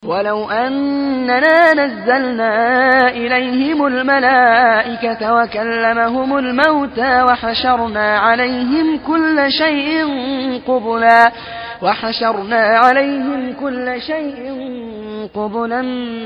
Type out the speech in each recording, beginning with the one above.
ولو أننا نزلنا إليهم الملائكة وكلمهم الموتى وحشرنا عليهم كل شيء قبلا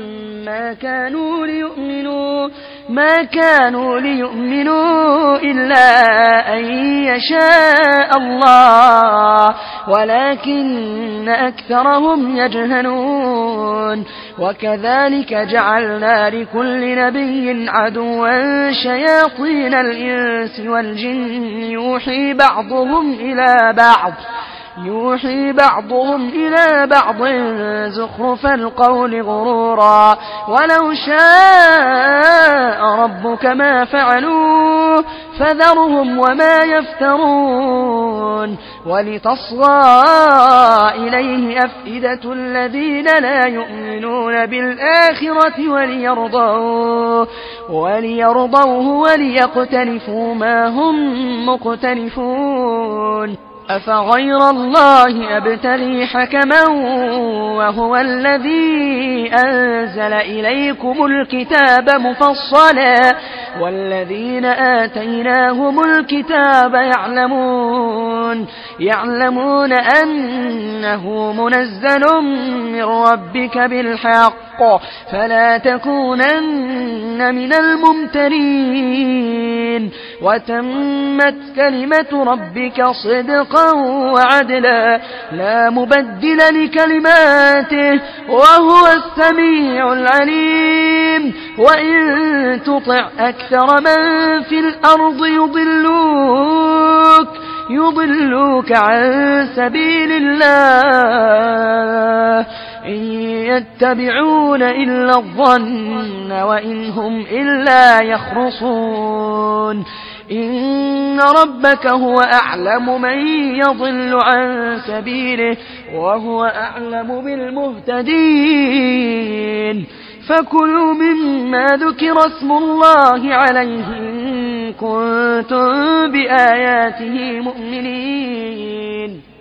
ما كانوا ليؤمنوا إلا أن يشاء الله ولكن أكثرهم يجهلون. وكذلك جعلنا لكل نبي عدوا شياطين الإنس والجن يوحي بعضهم إلى بعض زخرف القول غرورا ولو شاء ربك ما فعلوه فذرهم وما يفترون. ولتصغى إليه أفئدة الذين لا يؤمنون بالآخرة وليرضوه وليقترفوا ما هم مقترفون. أفغير الله أبتغي حكما وهو الذي أنزل إليكم الكتاب مفصلا والذين آتيناهم الكتاب يعلمون أنه منزل من ربك بالحق فلا تكونن من الممترين. وتمت كلمة ربك صدقا وعدلا لا مبدل لكلماته وهو السميع العليم. وإن تطع أكثر من في الأرض يضلوك عن سبيل الله إن يتبعون إلا الظن وإن هم إلا يخرصون. إن ربك هو أعلم من يضل عن سبيله وهو أعلم بالمهتدين. فكلوا مما ذكر اسم الله عليه إن كنتم بآياته مؤمنين.